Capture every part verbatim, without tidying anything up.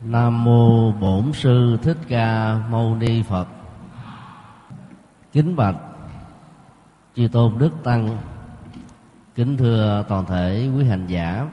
Nam mô Bổn Sư Thích Ca Mâu Ni Phật. Kính bạch chư tôn đức tăng, kính thưa toàn thể quý hành giả.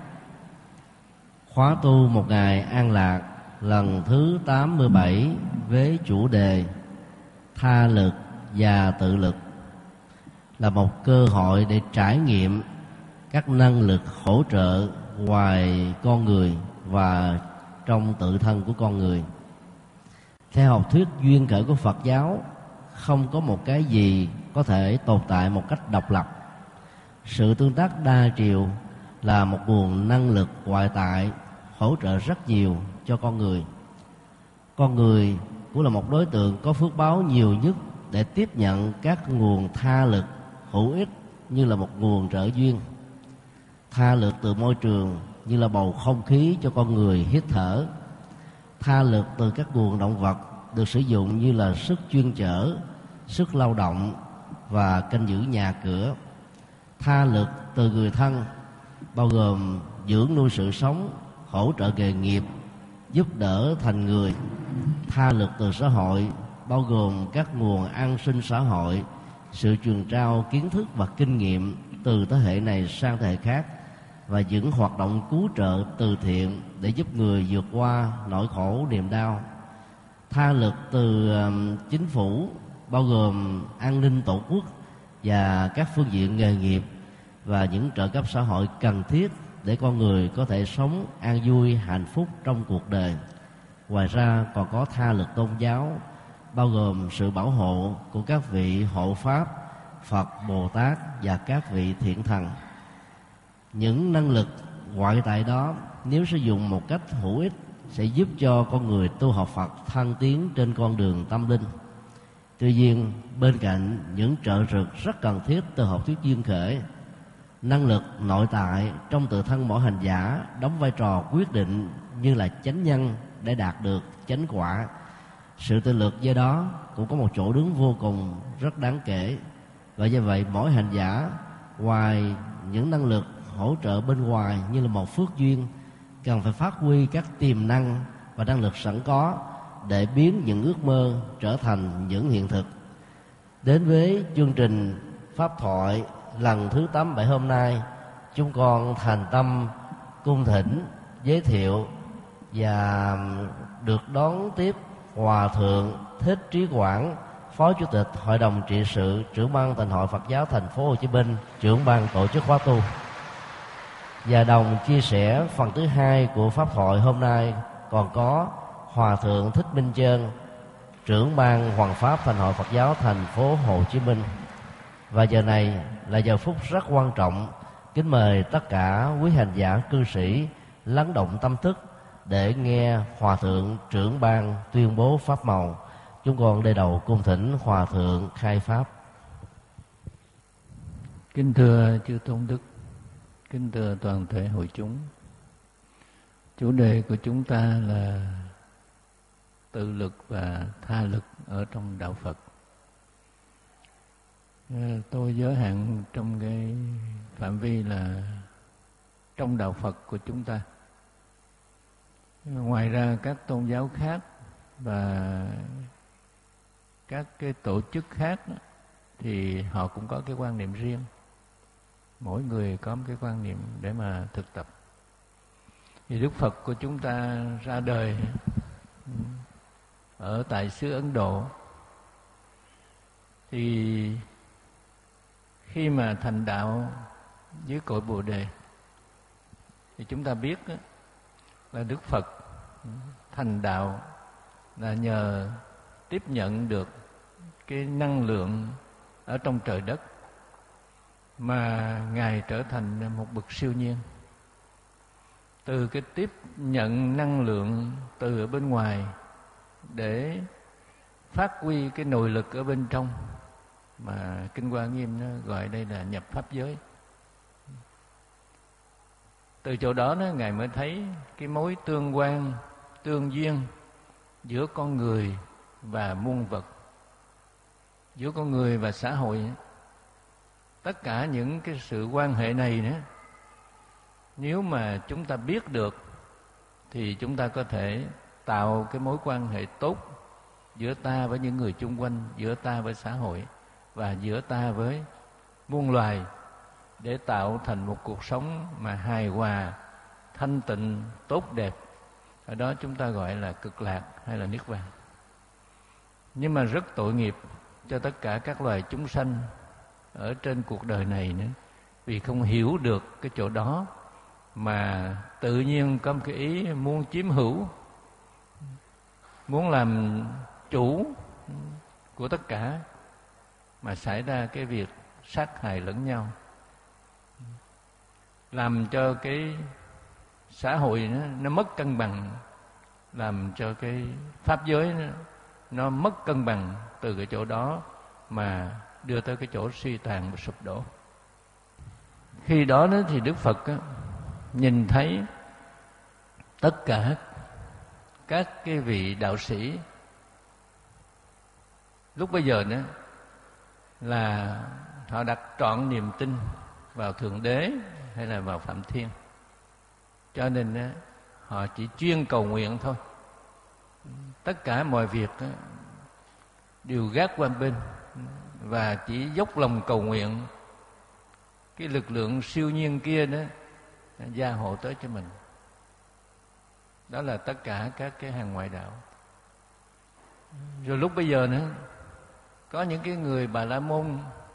Khóa tu một ngày an lạc lần thứ tám mươi bảy với chủ đề tha lực và tự lực là một cơ hội để trải nghiệm các năng lực hỗ trợ ngoài con người và trong tự thân của con người. Theo học thuyết duyên khởi của Phật giáo, không có một cái gì có thể tồn tại một cách độc lập. Sự tương tác đa chiều là một nguồn năng lực ngoại tại hỗ trợ rất nhiều cho con người. Con người cũng là một đối tượng có phước báo nhiều nhất để tiếp nhận các nguồn tha lực hữu ích như là một nguồn trợ duyên. Tha lực từ môi trường như là bầu không khí cho con người hít thở. Tha lực từ các nguồn động vật được sử dụng như là sức chuyên chở, sức lao động và canh giữ nhà cửa. Tha lực từ người thân bao gồm dưỡng nuôi sự sống, hỗ trợ nghề nghiệp, giúp đỡ thành người. Tha lực từ xã hội bao gồm các nguồn an sinh xã hội, sự truyền trao kiến thức và kinh nghiệm từ thế hệ này sang thế hệ khác, và những hoạt động cứu trợ từ thiện để giúp người vượt qua nỗi khổ niềm đau. Tha lực từ um, chính phủ bao gồm an ninh tổ quốc và các phương diện nghề nghiệp và những trợ cấp xã hội cần thiết để con người có thể sống an vui hạnh phúc trong cuộc đời. Ngoài ra còn có tha lực tôn giáo bao gồm sự bảo hộ của các vị hộ pháp, Phật, Bồ Tát và các vị thiện thần. Những năng lực ngoại tại đó nếu sử dụng một cách hữu ích sẽ giúp cho con người tu học Phật thăng tiến trên con đường tâm linh. Tuy nhiên, bên cạnh những trợ lực rất cần thiết từ học thuyết duyên khởi, năng lực nội tại trong tự thân mỗi hành giả đóng vai trò quyết định như là chánh nhân để đạt được chánh quả. Sự tự lực do đó cũng có một chỗ đứng vô cùng rất đáng kể. Và do vậy mỗi hành giả ngoài những năng lực hỗ trợ bên ngoài như là một phước duyên, cần phải phát huy các tiềm năng và năng lực sẵn có để biến những ước mơ trở thành những hiện thực. Đến với chương trình pháp thoại lần thứ tám mươi bảy hôm nay, chúng con thành tâm cung thỉnh giới thiệu và được đón tiếp Hòa Thượng Thích Trí Quảng, Phó Chủ tịch Hội đồng trị sự, trưởng ban Tịnh hội Phật giáo Thành phố Hồ Chí Minh, trưởng ban tổ chức khóa tu. Và đồng chia sẻ phần thứ hai của pháp thoại hôm nay còn có Hòa Thượng Thích Minh Chơn, trưởng ban Hoằng pháp Thành hội Phật giáo Thành phố Hồ Chí Minh. Và giờ này là giờ phút rất quan trọng, kính mời tất cả quý hành giả cư sĩ lắng động tâm thức để nghe Hòa Thượng trưởng ban tuyên bố pháp màu. Chúng con đề đầu cung thỉnh Hòa Thượng khai pháp. Kính thưa chư tôn đức, kính thưa toàn thể hội chúng. Chủ đề của chúng ta là tự lực và tha lực ở trong đạo Phật. Tôi giới hạn trong cái phạm vi là trong đạo Phật của chúng ta. Ngoài ra các tôn giáo khác và các cái tổ chức khác thì họ cũng có cái quan niệm riêng. Mỗi người có một cái quan niệm để mà thực tập. Thì Đức Phật của chúng ta ra đời ở tại xứ Ấn Độ, thì khi mà thành đạo dưới cội Bồ Đề thì chúng ta biết là Đức Phật thành đạo là nhờ tiếp nhận được cái năng lượng ở trong trời đất mà Ngài trở thành một bậc siêu nhiên. Từ cái tiếp nhận năng lượng từ ở bên ngoài để phát huy cái nội lực ở bên trong, mà Kinh Hoa Nghiêm nó gọi đây là nhập pháp giới. Từ chỗ đó nó Ngài mới thấy cái mối tương quan, tương duyên giữa con người và muôn vật, giữa con người và xã hội. Tất cả những cái sự quan hệ này nữa, nếu mà chúng ta biết được thì chúng ta có thể tạo cái mối quan hệ tốt giữa ta với những người chung quanh, giữa ta với xã hội và giữa ta với muôn loài, để tạo thành một cuộc sống mà hài hòa, thanh tịnh, tốt đẹp. Ở đó chúng ta gọi là cực lạc hay là niết bàn. Nhưng mà rất tội nghiệp cho tất cả các loài chúng sanh ở trên cuộc đời này nữa, vì không hiểu được cái chỗ đó mà tự nhiên có một cái ý muốn chiếm hữu, muốn làm chủ của tất cả, mà xảy ra cái việc sát hại lẫn nhau, làm cho cái xã hội nó, nó mất cân bằng, làm cho cái pháp giới nó, nó mất cân bằng từ cái chỗ đó mà đưa tới cái chỗ suy tàn và sụp đổ. Khi đó đó thì Đức Phật á, nhìn thấy tất cả các cái vị đạo sĩ lúc bây giờ nữa là họ đặt trọn niềm tin vào Thượng Đế hay là vào Phạm Thiên, cho nên á, họ chỉ chuyên cầu nguyện thôi. Tất cả mọi việc á, đều gác qua bên và chỉ dốc lòng cầu nguyện cái lực lượng siêu nhiên kia đó gia hộ tới cho mình. Đó là tất cả các cái hàng ngoại đạo. Rồi lúc bây giờ nữa, có những cái người Bà La Môn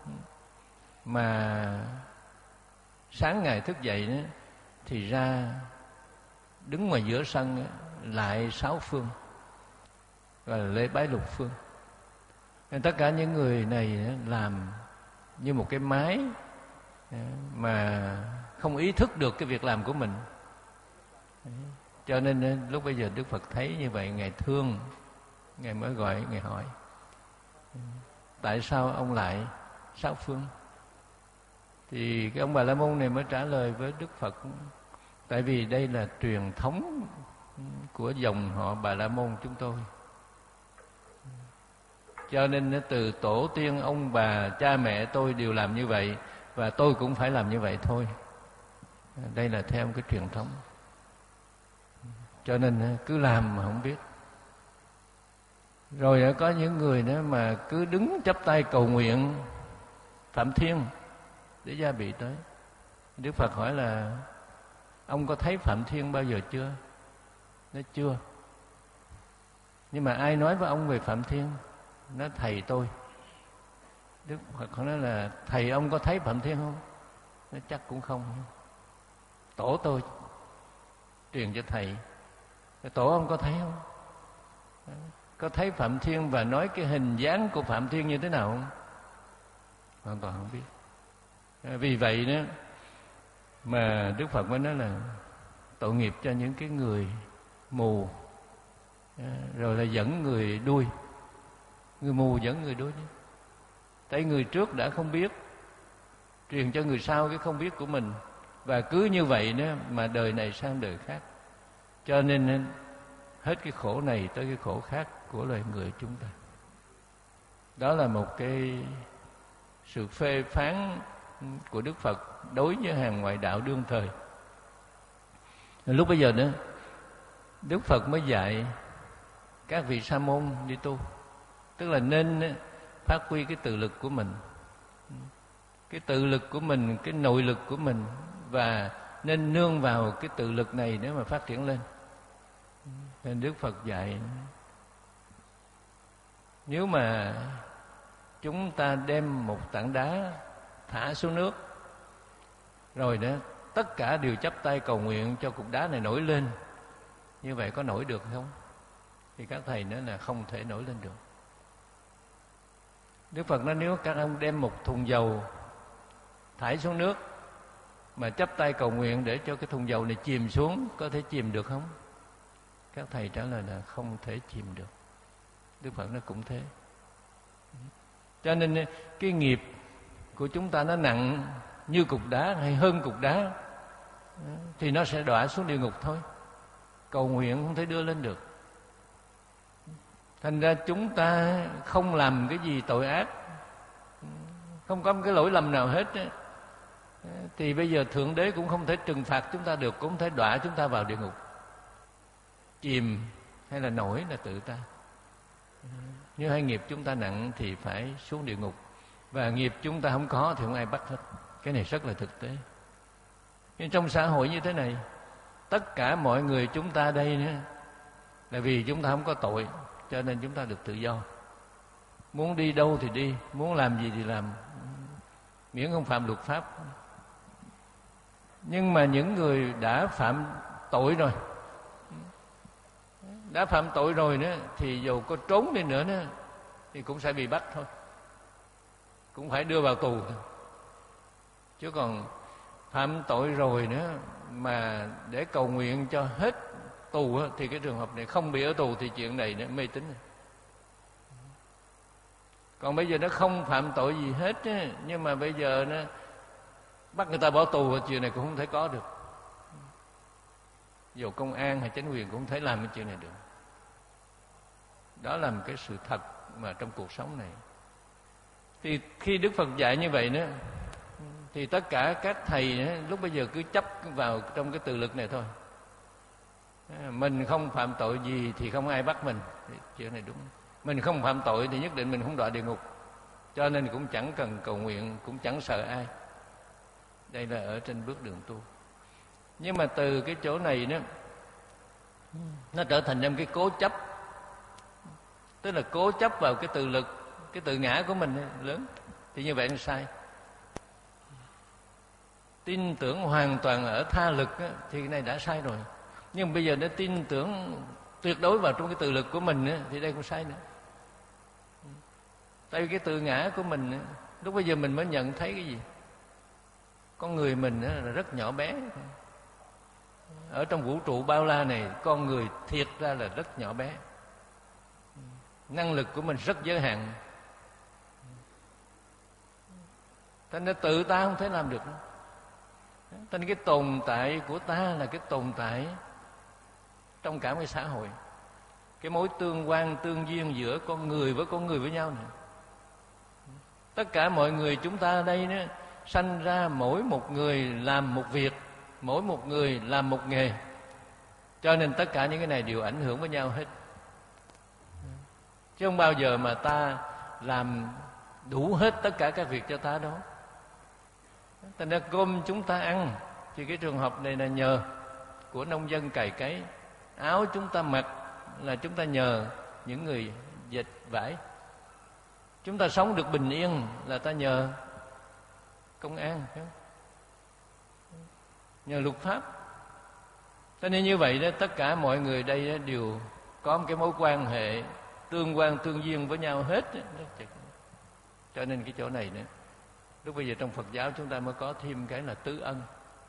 mà sáng ngày thức dậy đó, thì ra đứng ngoài giữa sân đó, lại sáu phương, gọi là lễ bái lục phương. Nên tất cả những người này đó, làm như một cái máy mà không ý thức được cái việc làm của mình. Cho nên lúc bây giờ Đức Phật thấy như vậy, Ngài thương, Ngài mới gọi, Ngài hỏi tại sao ông lại sáu phương? Thì cái ông Bà La Môn này mới trả lời với Đức Phật: tại vì đây là truyền thống của dòng họ Bà La Môn chúng tôi, cho nên từ tổ tiên ông bà cha mẹ tôi đều làm như vậy, và tôi cũng phải làm như vậy thôi. Đây là theo cái truyền thống, cho nên cứ làm mà không biết. Rồi có những người nữa mà cứ đứng chắp tay cầu nguyện Phạm Thiên để gia bị tới. Đức Phật hỏi là ông có thấy Phạm Thiên bao giờ chưa? Nói chưa. Nhưng mà ai nói với ông về Phạm Thiên? Nói thầy tôi. Đức Phật nói là thầy ông có thấy Phạm Thiên không? Nói chắc cũng không. Tổ tôi truyền cho thầy. Tổ ông có thấy không? Có thấy Phạm Thiên và nói cái hình dáng của Phạm Thiên như thế nào không? Hoàn toàn không biết. Vì vậy đó mà Đức Phật mới nói là tội nghiệp cho những cái người mù, rồi là dẫn người đuôi. Người mù dẫn người đuôi. Tại người trước đã không biết, truyền cho người sau cái không biết của mình, và cứ như vậy đó mà đời này sang đời khác. Cho nên hết cái khổ này tới cái khổ khác của loài người chúng ta. Đó là một cái sự phê phán của Đức Phật đối với hàng ngoại đạo đương thời. Lúc bây giờ nữa, Đức Phật mới dạy các vị sa môn đi tu, tức là nên phát huy cái tự lực của mình, cái tự lực của mình, cái nội lực của mình, và nên nương vào cái tự lực này để mà phát triển lên. Nên Đức Phật dạy nếu mà chúng ta đem một tảng đá thả xuống nước, rồi đó tất cả đều chắp tay cầu nguyện cho cục đá này nổi lên, như vậy có nổi được không? Thì các thầy nói là không thể nổi lên được. Đức Phật nói nếu các ông đem một thùng dầu thải xuống nước mà chắp tay cầu nguyện để cho cái thùng dầu này chìm xuống, có thể chìm được không? Các thầy trả lời là không thể chìm được. Đức Phật nói cũng thế. Cho nên cái nghiệp của chúng ta nó nặng như cục đá hay hơn cục đá thì nó sẽ đọa xuống địa ngục thôi. Cầu nguyện không thể đưa lên được. Thành ra chúng ta không làm cái gì tội ác, không có một cái lỗi lầm nào hết ấy, thì bây giờ Thượng Đế cũng không thể trừng phạt chúng ta được, cũng không thể đọa chúng ta vào địa ngục, chìm hay là nổi là tự ta. Nếu hai nghiệp chúng ta nặng thì phải xuống địa ngục, và nghiệp chúng ta không có thì không ai bắt hết. Cái này rất là thực tế. Nhưng trong xã hội như thế này, tất cả mọi người chúng ta đây nữa là vì chúng ta không có tội, cho nên chúng ta được tự do. Muốn đi đâu thì đi, muốn làm gì thì làm, miễn không phạm luật pháp. Nhưng mà những người đã phạm tội rồi, đã phạm tội rồi nữa, thì dù có trốn đi nữa nữa thì cũng sẽ bị bắt thôi, cũng phải đưa vào tù thôi. Chứ còn phạm tội rồi nữa mà để cầu nguyện cho hết tù thì cái trường hợp này không bị ở tù thì chuyện này nó mê tín. Còn bây giờ nó không phạm tội gì hết á, nhưng mà bây giờ nó bắt người ta bỏ tù, chuyện này cũng không thể có được. Dù công an hay chính quyền cũng không thể làm cái chuyện này được. Đó là một cái sự thật mà trong cuộc sống này. Thì khi Đức Phật dạy như vậy nữa, thì tất cả các thầy nữa, lúc bây giờ cứ chấp vào trong cái từ lực này thôi. Mình không phạm tội gì thì không ai bắt mình. Chuyện này đúng. Mình không phạm tội thì nhất định mình không đọa địa ngục, cho nên cũng chẳng cần cầu nguyện, cũng chẳng sợ ai. Đây là ở trên bước đường tu. Nhưng mà từ cái chỗ này đó, nó trở thành một cái cố chấp. Tức là cố chấp vào cái từ lực, cái tự ngã của mình lớn. Thì như vậy nó sai. Tin tưởng hoàn toàn ở tha lực á, thì cái này đã sai rồi. Nhưng bây giờ nó tin tưởng tuyệt đối vào trong cái tự lực của mình á, thì đây cũng sai nữa. Tại vì cái tự ngã của mình á, lúc bây giờ mình mới nhận thấy cái gì? Con người mình á, là rất nhỏ bé. Ở trong vũ trụ bao la này, con người thiệt ra là rất nhỏ bé. Năng lực của mình rất giới hạn. Thành ra tự ta không thể làm được. Thành ra cái tồn tại của ta là cái tồn tại trong cả một cái xã hội. Cái mối tương quan, tương duyên giữa con người với con người với nhau này. Tất cả mọi người chúng ta ở đây nữa, sanh ra mỗi một người làm một việc, mỗi một người làm một nghề. Cho nên tất cả những cái này đều ảnh hưởng với nhau hết. Chứ không bao giờ mà ta làm đủ hết tất cả các việc cho ta đâu. Thành ra cơm chúng ta ăn thì cái trường hợp này là nhờ của nông dân cày cấy. Áo chúng ta mặc là chúng ta nhờ những người dệt vải. Chúng ta sống được bình yên là ta nhờ công an, nhờ luật pháp. Cho nên như vậy đó, tất cả mọi người đây đều có một cái mối quan hệ tương quan tương duyên với nhau hết. Cho nên cái chỗ này nữa, lúc bây giờ trong Phật giáo chúng ta mới có thêm cái là tứ ân.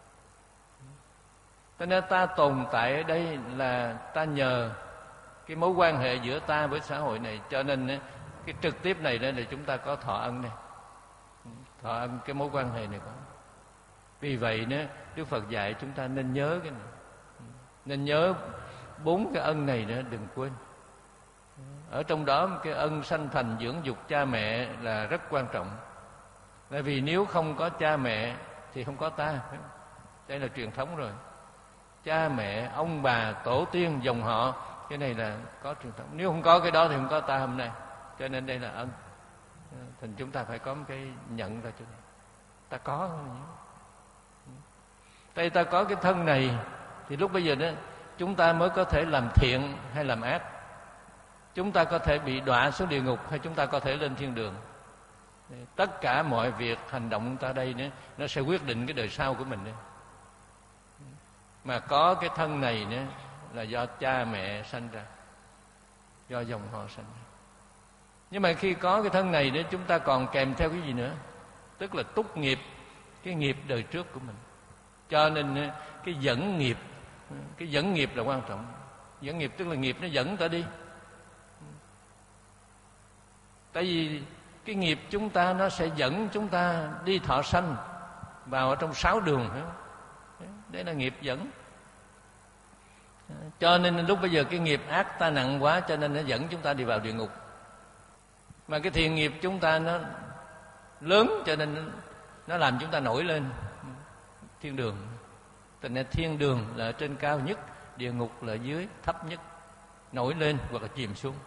Cho nên ta tồn tại ở đây là ta nhờ cái mối quan hệ giữa ta với xã hội này. Cho nên cái trực tiếp này đó là chúng ta có thọ ân này. Thọ ân cái mối quan hệ này có. Vì vậy nữa, Đức Phật dạy chúng ta nên nhớ cái này. Nên nhớ bốn cái ân này nữa, đừng quên. Ở trong đó cái ân sanh thành dưỡng dục cha mẹ là rất quan trọng. Bởi vì nếu không có cha mẹ thì không có ta. Đây là truyền thống rồi. Cha mẹ, ông bà, tổ tiên, dòng họ, cái này là có truyền thống. Nếu không có cái đó thì không có ta hôm nay. Cho nên đây là ân. Thành chúng ta phải có một cái nhận ra chỗ này. Ta có. Tại ta có cái thân này thì lúc bây giờ đó chúng ta mới có thể làm thiện hay làm ác. Chúng ta có thể bị đọa xuống địa ngục hay chúng ta có thể lên thiên đường. Tất cả mọi việc hành động chúng ta đây nữa, nó sẽ quyết định cái đời sau của mình đấy. Mà có cái thân này nữa là do cha mẹ sanh ra, do dòng họ sanh ra. Nhưng mà khi có cái thân này nữa, chúng ta còn kèm theo cái gì nữa? Tức là túc nghiệp, cái nghiệp đời trước của mình. Cho nên cái dẫn nghiệp, cái dẫn nghiệp là quan trọng. Dẫn nghiệp tức là nghiệp nó dẫn ta đi. Tại vì cái nghiệp chúng ta nó sẽ dẫn chúng ta đi thọ sanh vào ở trong sáu đường. Đấy là nghiệp dẫn. Cho nên lúc bây giờ cái nghiệp ác ta nặng quá, cho nên nó dẫn chúng ta đi vào địa ngục. Mà cái thiện nghiệp chúng ta nó lớn, cho nên nó làm chúng ta nổi lên thiên đường. Thành ra thiên đường là ở trên cao nhất, địa ngục là ở dưới thấp nhất. nổi lên hoặc là chìm xuống.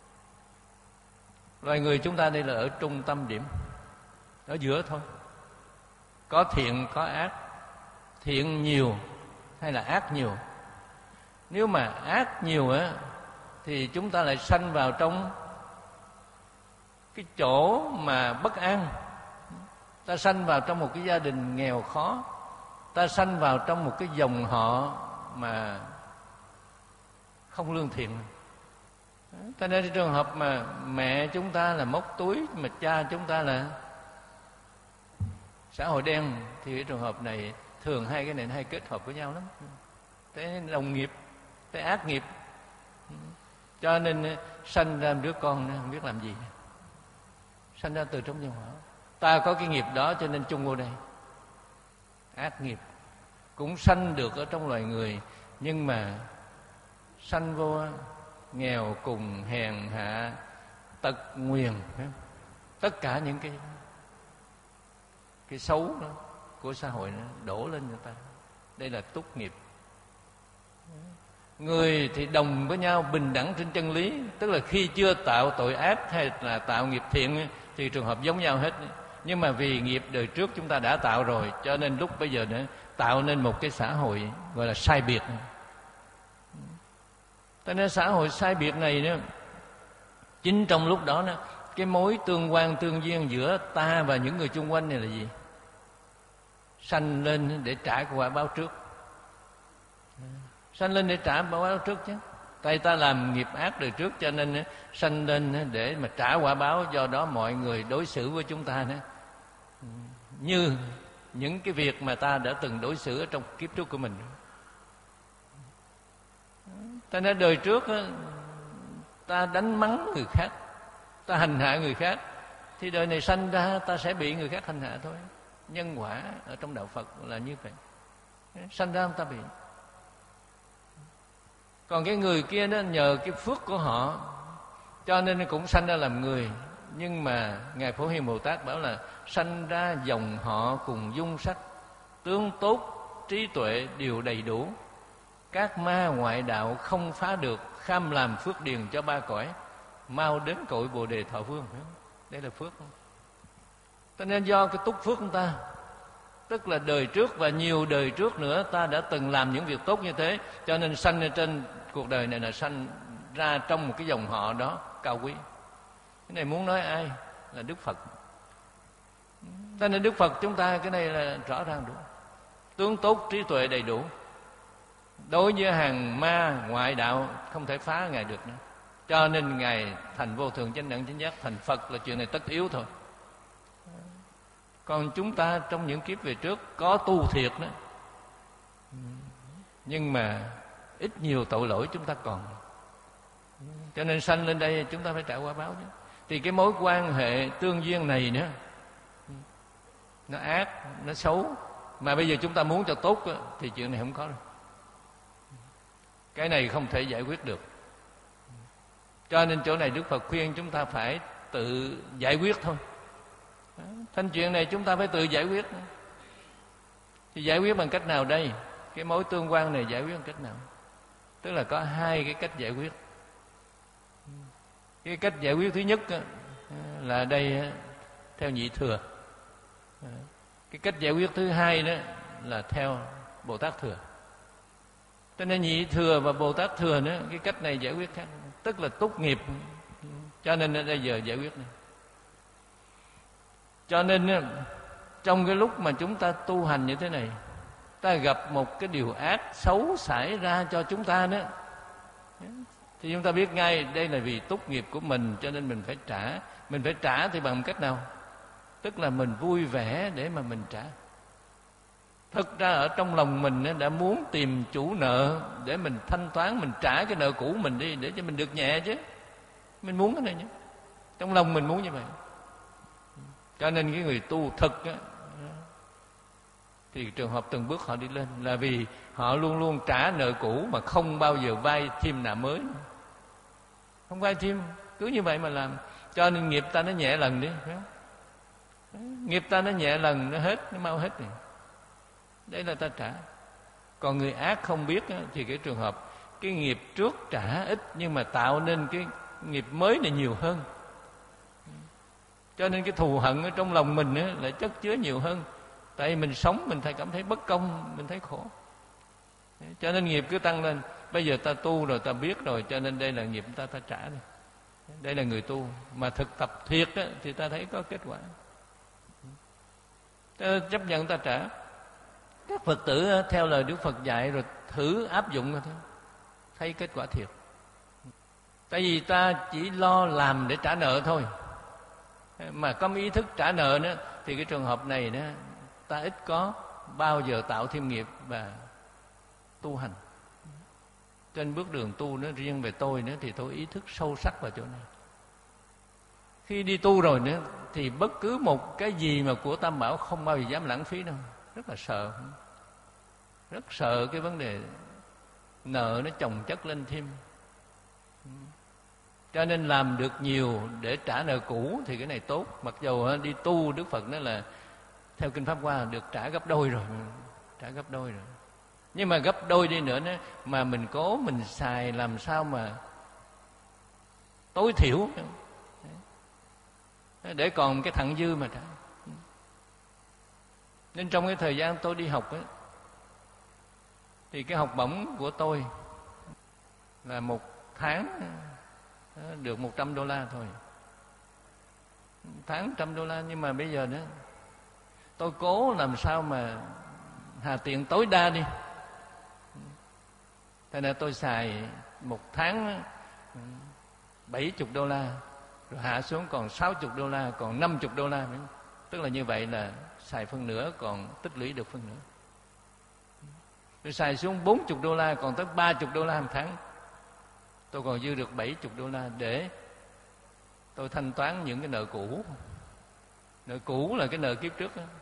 Loài người chúng ta đây là ở trung tâm điểm, ở giữa thôi. Có thiện có ác, thiện nhiều hay là ác nhiều. Nếu mà ác nhiều á thì chúng ta lại sanh vào trong cái chỗ mà bất an. Ta sanh vào trong một cái gia đình nghèo khó, ta sanh vào trong một cái dòng họ mà không lương thiện. Cho nên trường hợp mà mẹ chúng ta là móc túi, mà cha chúng ta là xã hội đen, thì cái trường hợp này thường hai cái này hay kết hợp với nhau lắm. Thế đồng nghiệp, thế ác nghiệp. Cho nên sanh ra đứa con không biết làm gì, sanh ra từ trong dòng họ. Ta có cái nghiệp đó cho nên chung vô đây. Ác nghiệp cũng sanh được ở trong loài người, nhưng mà sanh vô nghèo cùng, hèn hạ, tật nguyền, tất cả những cái cái xấu đó của xã hội nó đổ lên người ta. Đây là túc nghiệp. Người thì đồng với nhau, bình đẳng trên chân lý, tức là khi chưa tạo tội ác hay là tạo nghiệp thiện thì trường hợp giống nhau hết. Nhưng mà vì nghiệp đời trước chúng ta đã tạo rồi, cho nên lúc bây giờ nữa tạo nên một cái xã hội gọi là sai biệt. Cho nên xã hội sai biệt này nữa, chính trong lúc đó nữa, cái mối tương quan tương duyên giữa ta và những người chung quanh này là gì? Sanh lên để trả quả báo trước. Sanh lên để trả quả báo trước chứ. Tại ta làm nghiệp ác đời trước, cho nên sanh lên để mà trả quả báo. Do đó mọi người đối xử với chúng ta nữa như những cái việc mà ta đã từng đối xử ở trong kiếp trước của mình. Ta nói đời trước ta đánh mắng người khác, ta hành hạ người khác, thì đời này sanh ra ta sẽ bị người khác hành hạ thôi. Nhân quả ở trong đạo Phật là như vậy. Sanh ra ta bị. Còn cái người kia đó, nhờ cái phước của họ cho nên cũng sanh ra làm người. Nhưng mà Ngài Phổ Hiền Bồ Tát bảo là sanh ra dòng họ cùng dung sắc, tướng tốt, trí tuệ đều đầy đủ. Các ma ngoại đạo không phá được, kham làm phước điền cho ba cõi, mau đến cội Bồ Đề thọ vương. Đây là phước. Cho nên do cái túc phước của ta, tức là đời trước và nhiều đời trước nữa ta đã từng làm những việc tốt như thế, cho nên sanh ở trên cuộc đời này là sanh ra trong một cái dòng họ đó cao quý. Cái này muốn nói ai? Là Đức Phật. Cho nên Đức Phật chúng ta cái này là rõ ràng đủ. Tướng tốt, trí tuệ đầy đủ. Đối với hàng ma ngoại đạo không thể phá Ngài được nữa. Cho nên Ngài thành vô thường chánh đẳng chánh giác, thành Phật là chuyện này tất yếu thôi. Còn chúng ta trong những kiếp về trước có tu thiệt đó, nhưng mà ít nhiều tội lỗi chúng ta còn. Cho nên sanh lên đây chúng ta phải trả quả báo chứ. Thì cái mối quan hệ tương duyên này nữa, nó ác, nó xấu, mà bây giờ chúng ta muốn cho tốt đó, thì chuyện này không có đâu. Cái này không thể giải quyết được. Cho nên chỗ này Đức Phật khuyên chúng ta phải tự giải quyết thôi. Thành chuyện này chúng ta phải tự giải quyết. Thì giải quyết bằng cách nào đây? Cái mối tương quan này giải quyết bằng cách nào? Tức là có hai cái cách giải quyết. Cái cách giải quyết thứ nhất là đây theo nhị thừa. Cái cách giải quyết thứ hai đó là theo Bồ Tát thừa. Cho nên nhị thừa và Bồ Tát thừa nữa, cái cách này giải quyết khác, tức là túc nghiệp. Cho nên bây giờ giải quyết này. Cho nên trong cái lúc mà chúng ta tu hành như thế này, ta gặp một cái điều ác xấu xảy ra cho chúng ta nữa, thì chúng ta biết ngay đây là vì túc nghiệp của mình, cho nên mình phải trả. Mình phải trả thì bằng cách nào? Tức là mình vui vẻ để mà mình trả. Thực ra ở trong lòng mình đã muốn tìm chủ nợ để mình thanh toán, mình trả cái nợ cũ mình đi, để cho mình được nhẹ chứ. Mình muốn cái này nhé. Trong lòng mình muốn như vậy. Cho nên cái người tu thực á, thì trường hợp từng bước họ đi lên là vì họ luôn luôn trả nợ cũ mà không bao giờ vay thêm nợ mới. Không vay thêm, cứ như vậy mà làm. Cho nên nghiệp ta nó nhẹ lần đi. Nghiệp ta nó nhẹ lần, nó hết, nó mau hết rồi. Đấy là ta trả. Còn người ác không biết á, thì cái trường hợp cái nghiệp trước trả ít nhưng mà tạo nên cái nghiệp mới này nhiều hơn. Cho nên cái thù hận ở trong lòng mình á, lại chất chứa nhiều hơn. Tại vì mình sống mình thấy cảm thấy bất công, mình thấy khổ. Cho nên nghiệp cứ tăng lên. Bây giờ ta tu rồi, ta biết rồi, cho nên đây là nghiệp ta ta trả đi. Đây là người tu. Mà thực tập thiệt á, thì ta thấy có kết quả. Ta chấp nhận ta trả. Các Phật tử theo lời Đức Phật dạy rồi thử áp dụng thôi, thấy kết quả thiệt. Tại vì ta chỉ lo làm để trả nợ thôi, mà có ý thức trả nợ nữa, thì cái trường hợp này nữa, ta ít có bao giờ tạo thêm nghiệp và tu hành. Trên bước đường tu nữa, riêng về tôi nữa, thì tôi ý thức sâu sắc vào chỗ này. Khi đi tu rồi nữa thì bất cứ một cái gì mà của Tam Bảo không bao giờ dám lãng phí đâu. Rất là sợ, rất sợ cái vấn đề nợ nó chồng chất lên thêm. Cho nên làm được nhiều để trả nợ cũ thì cái này tốt. Mặc dù đi tu Đức Phật nói là theo Kinh Pháp Hoa được trả gấp đôi rồi, trả gấp đôi rồi. Nhưng mà gấp đôi đi nữa đó, mà mình cố mình xài làm sao mà tối thiểu để còn cái thặng dư mà trả. Nên trong cái thời gian tôi đi học ấy, thì cái học bổng của tôi là một tháng được một trăm đô la thôi. Tháng trăm đô la. Nhưng mà bây giờ nữa tôi cố làm sao mà hà tiện tối đa đi. Thế nên tôi xài một tháng bảy chục đô la, rồi hạ xuống còn sáu chục đô la, còn năm chục đô la. Tức là như vậy là xài phân nửa, còn tích lũy được phân nửa. Rồi xài xuống bốn chục đô la, còn tới ba chục đô la một tháng. Tôi còn dư được bảy chục đô la để tôi thanh toán những cái nợ cũ. Nợ cũ là cái nợ kiếp trước đó.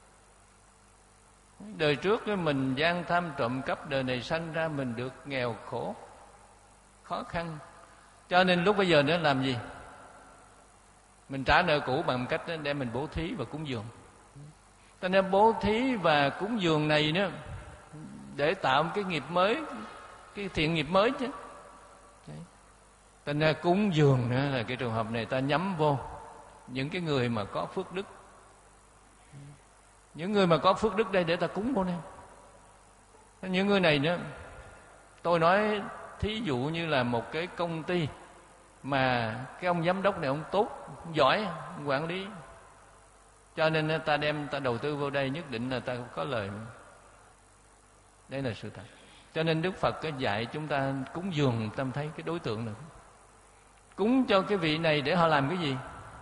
Đời trước mình gian tham trộm cắp, đời này sanh ra mình được nghèo khổ, khó khăn. Cho nên lúc bây giờ nữa làm gì? Mình trả nợ cũ bằng cách đem mình bố thí và cúng dường. Cho nên bố thí và cúng dường này nữa để tạo một cái nghiệp mới, cái thiện nghiệp mới chứ. Cho nên cúng dường nữa là cái trường hợp này ta nhắm vô những cái người mà có phước đức. Những người mà có phước đức đây để ta cúng vô nè. Những người này nữa, tôi nói thí dụ như là một cái công ty mà cái ông giám đốc này ông tốt, ông giỏi, ông quản lý, cho nên ta đem ta đầu tư vô đây nhất định là ta có lời. Đây là sự thật. Cho nên Đức Phật có dạy chúng ta cúng dường, ta thấy cái đối tượng này. Cúng cho cái vị này để họ làm cái gì?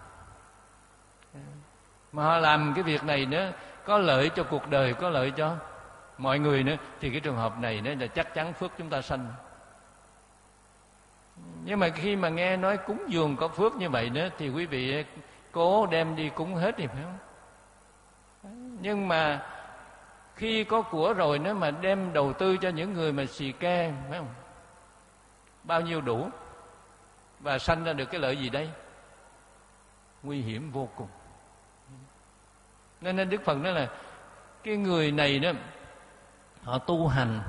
Mà họ làm cái việc này nữa có lợi cho cuộc đời, có lợi cho mọi người nữa, thì cái trường hợp này nữa là chắc chắn phước chúng ta sanh. Nhưng mà khi mà nghe nói cúng dường có phước như vậy nữa, thì quý vị cố đem đi cúng hết thì phải không? Nhưng mà khi có của rồi nữa mà đem đầu tư cho những người mà xì ke, phải không? Bao nhiêu đủ? Và sanh ra được cái lợi gì đây? Nguy hiểm vô cùng. Nên, nên Đức Phật nói là cái người này đó, họ tu hành,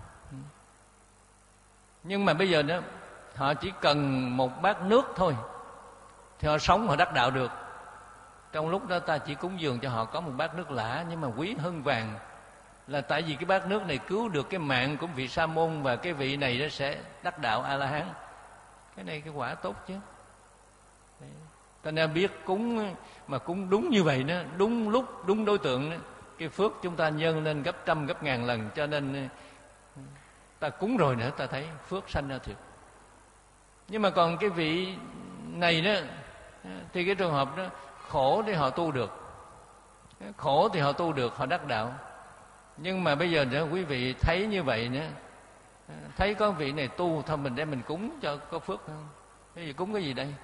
nhưng mà bây giờ đó họ chỉ cần một bát nước thôi thì họ sống, họ đắc đạo được. Trong lúc đó ta chỉ cúng dường cho họ có một bát nước lã, nhưng mà quý hơn vàng, là tại vì cái bát nước này cứu được cái mạng của vị Sa môn, và cái vị này nó sẽ đắc đạo A La Hán. Cái này cái quả tốt chứ. Ta nên biết cúng mà cúng đúng như vậy đó, đúng lúc, đúng đối tượng đó, cái phước chúng ta nhân lên gấp trăm gấp ngàn lần. Cho nên ta cúng rồi nữa ta thấy phước sanh ra thiệt. Nhưng mà còn cái vị này đó thì cái trường hợp đó khổ thì họ tu được, khổ thì họ tu được, họ đắc đạo. Nhưng mà bây giờ nữa quý vị thấy như vậy nữa, thấy có vị này tu, thôi mình đem mình cúng cho có phước không? Cái gì cúng cái gì đây?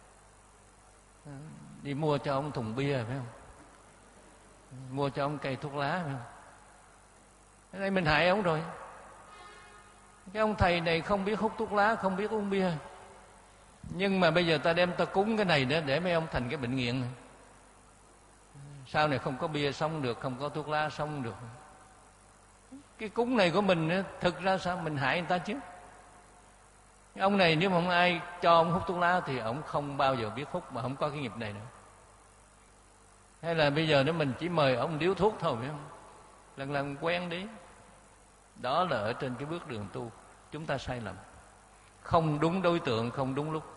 Đi mua cho ông thùng bia phải không? Mua cho ông cây thuốc lá phải không? Cái này mình hại ông rồi. Cái ông thầy này không biết hút thuốc lá, không biết uống bia, nhưng mà bây giờ ta đem ta cúng cái này nữa để mấy ông thành cái bệnh nghiện. Sau này không có bia xong được, không có thuốc lá xong được. Cái cúng này của mình thực ra sao? Mình hại người ta chứ. Ông này nếu mà không ai cho ông hút thuốc lá thì ông không bao giờ biết hút, mà không có cái nghiệp này nữa. Hay là bây giờ nếu mình chỉ mời ông điếu thuốc thôi, phải không? Lần lần quen đi. Đó là ở trên cái bước đường tu chúng ta sai lầm, không đúng đối tượng, không đúng lúc.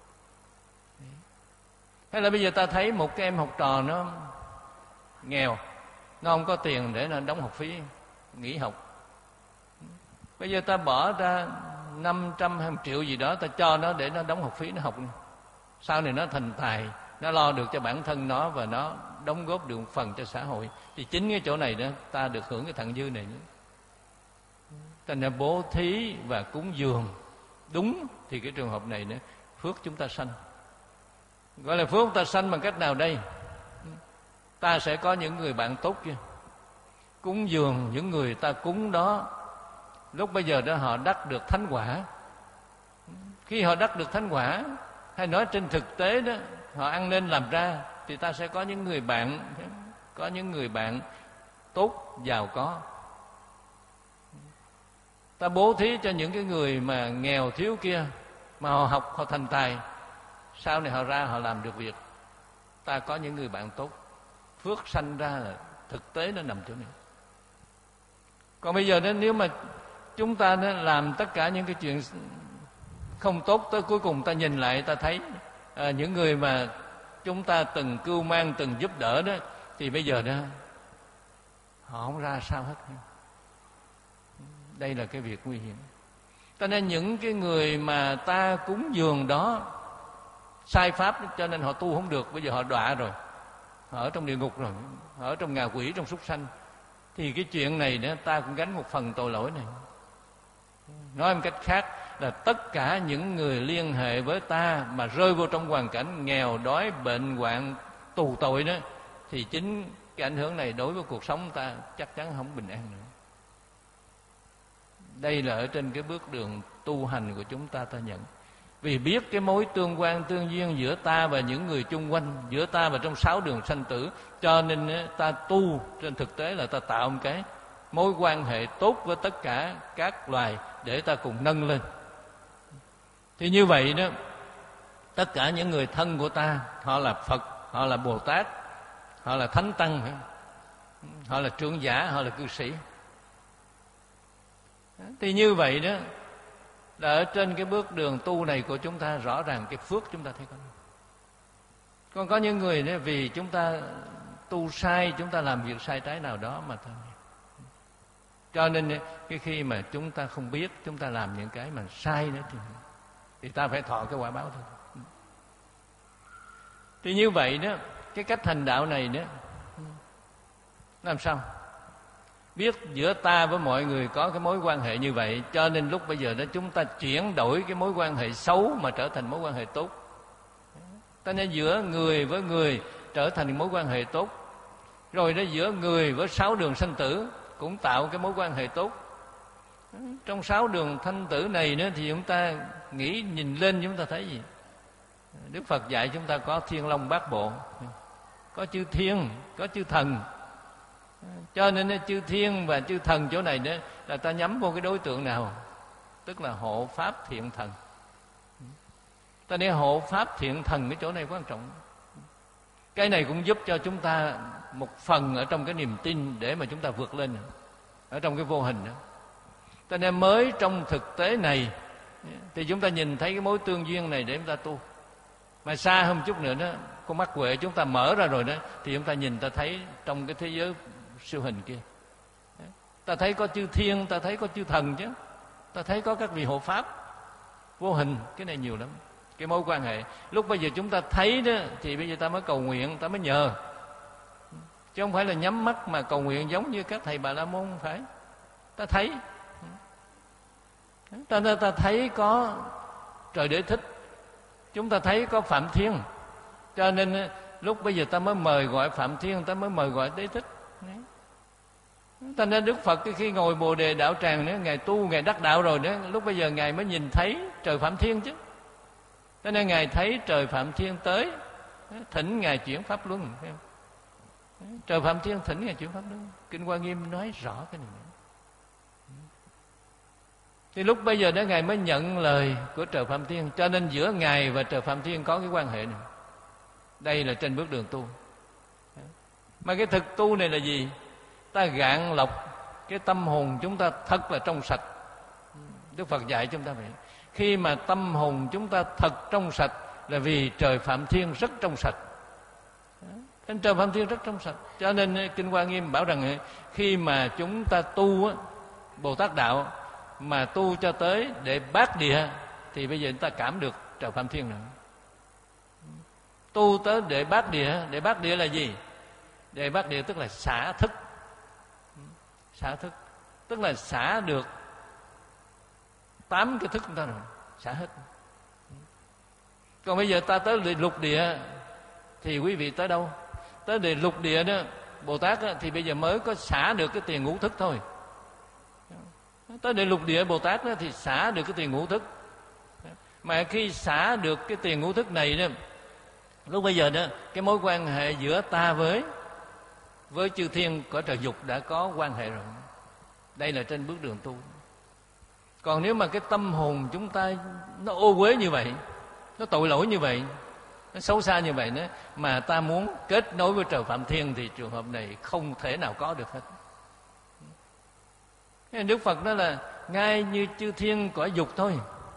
Hay là bây giờ ta thấy một cái em học trò nó nghèo, nó không có tiền để nó đóng học phí, nghỉ học. Bây giờ ta bỏ ra năm trăm hay một triệu gì đó, ta cho nó để nó đóng học phí, nó học. Sau này nó thành tài, nó lo được cho bản thân nó và nó đóng góp được một phần cho xã hội. Thì chính cái chỗ này đó ta được hưởng cái thặng dư này nữa. Thành ra bố thí và cúng dường đúng thì cái trường hợp này nữa phước chúng ta sanh. Gọi là phước ta sanh bằng cách nào đây? Ta sẽ có những người bạn tốt kia, cúng dường những người ta cúng đó, lúc bây giờ đó họ đắc được thánh quả. Khi họ đắc được thánh quả, hay nói trên thực tế đó, họ ăn nên làm ra, thì ta sẽ có những người bạn, có những người bạn tốt, giàu có. Ta bố thí cho những cái người mà nghèo thiếu kia, mà họ học, họ thành tài, sau này họ ra họ làm được việc, ta có những người bạn tốt. Phước sanh ra là thực tế nó nằm chỗ này. Còn bây giờ nếu mà chúng ta làm tất cả những cái chuyện không tốt, tới cuối cùng ta nhìn lại ta thấy à, những người mà chúng ta từng cưu mang, từng giúp đỡ đó, thì bây giờ đó họ không ra sao hết. Đây là cái việc nguy hiểm. Cho nên những cái người mà ta cúng dường đó sai pháp, cho nên họ tu không được. Bây giờ họ đọa rồi, họ ở trong địa ngục rồi, họ ở trong ngạ quỷ, trong súc sanh. Thì cái chuyện này đó ta cũng gánh một phần tội lỗi này. Nói một cách khác là tất cả những người liên hệ với ta mà rơi vô trong hoàn cảnh nghèo, đói, bệnh, hoạn, tù tội đó, thì chính cái ảnh hưởng này đối với cuộc sống ta chắc chắn không bình an nữa. Đây là ở trên cái bước đường tu hành của chúng ta ta nhận. Vì biết cái mối tương quan tương duyên giữa ta và những người chung quanh, giữa ta và trong sáu đường sanh tử, cho nên ta tu trên thực tế là ta tạo một cái mối quan hệ tốt với tất cả các loài để ta cùng nâng lên. Thì như vậy đó, tất cả những người thân của ta, họ là Phật, họ là Bồ Tát, họ là Thánh Tăng, họ là trưởng giả, họ là cư sĩ. Thì như vậy đó là ở trên cái bước đường tu này của chúng ta, rõ ràng cái phước chúng ta thấy có. Còn có những người đó, vì chúng ta tu sai, chúng ta làm việc sai trái nào đó mà thôi. Cho nên cái khi mà chúng ta không biết, chúng ta làm những cái mà sai nữa thì, thì ta phải thọ cái quả báo thôi. Thì như vậy đó, cái cách hành đạo này đó, làm sao? Biết giữa ta với mọi người có cái mối quan hệ như vậy, cho nên lúc bây giờ đó chúng ta chuyển đổi cái mối quan hệ xấu mà trở thành mối quan hệ tốt. Cho nên giữa người với người trở thành mối quan hệ tốt. Rồi đó giữa người với sáu đường sanh tử cũng tạo cái mối quan hệ tốt. Trong sáu đường sanh tử này nữa thì chúng ta nghĩ nhìn lên chúng ta thấy gì? Đức Phật dạy chúng ta có Thiên Long Bát Bộ, có chư thiên, có chư thần. Cho nên chư thiên và chư thần chỗ này đó là ta nhắm vô cái đối tượng nào? Tức là hộ pháp thiện thần. Ta để hộ pháp thiện thần, cái chỗ này quan trọng. Cái này cũng giúp cho chúng ta một phần ở trong cái niềm tin để mà chúng ta vượt lên ở trong cái vô hình đó. Cho nên mới trong thực tế này thì chúng ta nhìn thấy cái mối tương duyên này để chúng ta tu. Mà xa hơn chút nữa đó, con mắt huệ chúng ta mở ra rồi đó, thì chúng ta nhìn ta thấy trong cái thế giới siêu hình kia, ta thấy có chư thiên, ta thấy có chư thần chứ, ta thấy có các vị hộ pháp vô hình. Cái này nhiều lắm, cái mối quan hệ. Lúc bây giờ chúng ta thấy đó thì bây giờ ta mới cầu nguyện, ta mới nhờ, chứ không phải là nhắm mắt mà cầu nguyện giống như các thầy Bà La Môn. Không phải, ta thấy ta, ta, ta thấy có Trời Đế Thích, chúng ta thấy có Phạm Thiên, cho nên lúc bây giờ ta mới mời gọi Phạm Thiên, ta mới mời gọi Đế Thích. Ta nên Đức Phật khi ngồi Bồ Đề Đạo Tràng nữa, Ngài tu, Ngài đắc đạo rồi đó, lúc bây giờ Ngài mới nhìn thấy trời Phạm Thiên chứ. Cho nên Ngài thấy trời Phạm Thiên tới, thỉnh Ngài chuyển Pháp Luân. Trời Phạm Thiên thỉnh Ngài chuyển Pháp Luân. Kinh Hoa Nghiêm nói rõ cái này nữa. Thì lúc bây giờ đó Ngài mới nhận lời của Trời Phạm Thiên. Cho nên giữa Ngài và Trời Phạm Thiên có cái quan hệ này. Đây là trên bước đường tu. Mà cái thực tu này là gì? Ta gạn lọc cái tâm hồn chúng ta thật là trong sạch. Đức Phật dạy chúng ta vậy. Khi mà tâm hồn chúng ta thật trong sạch là vì Trời Phạm Thiên rất trong sạch. Anh Trời Phạm Thiên rất trong sạch. Cho nên Kinh Hoa Nghiêm bảo rằng khi mà chúng ta tu Bồ Tát Đạo mà tu cho tới để bát địa thì bây giờ chúng ta cảm được Trời Phạm Thiên rồi. Tu tới để bát địa, để bát địa là gì? Để bát địa tức là xả thức. Xả thức tức là xả được tám cái thức chúng ta rồi, xả hết. Còn bây giờ ta tới lục địa thì quý vị tới đâu? Tới địa lục địa đó, Bồ Tát đó, thì bây giờ mới có xả được cái tiền ngũ thức thôi. Tới địa lục địa Bồ Tát đó, thì xả được cái tiền ngũ thức. Mà khi xả được cái tiền ngũ thức này đó, lúc bây giờ đó, cái mối quan hệ giữa ta với với chư thiên của trời dục đã có quan hệ rồi. Đây là trên bước đường tu. Còn nếu mà cái tâm hồn chúng ta nó ô uế như vậy, nó tội lỗi như vậy, nó xấu xa như vậy nữa, mà ta muốn kết nối với Trời Phạm Thiên thì trường hợp này không thể nào có được hết. Đức Phật nói là ngay như chư thiên cõi dục thôi,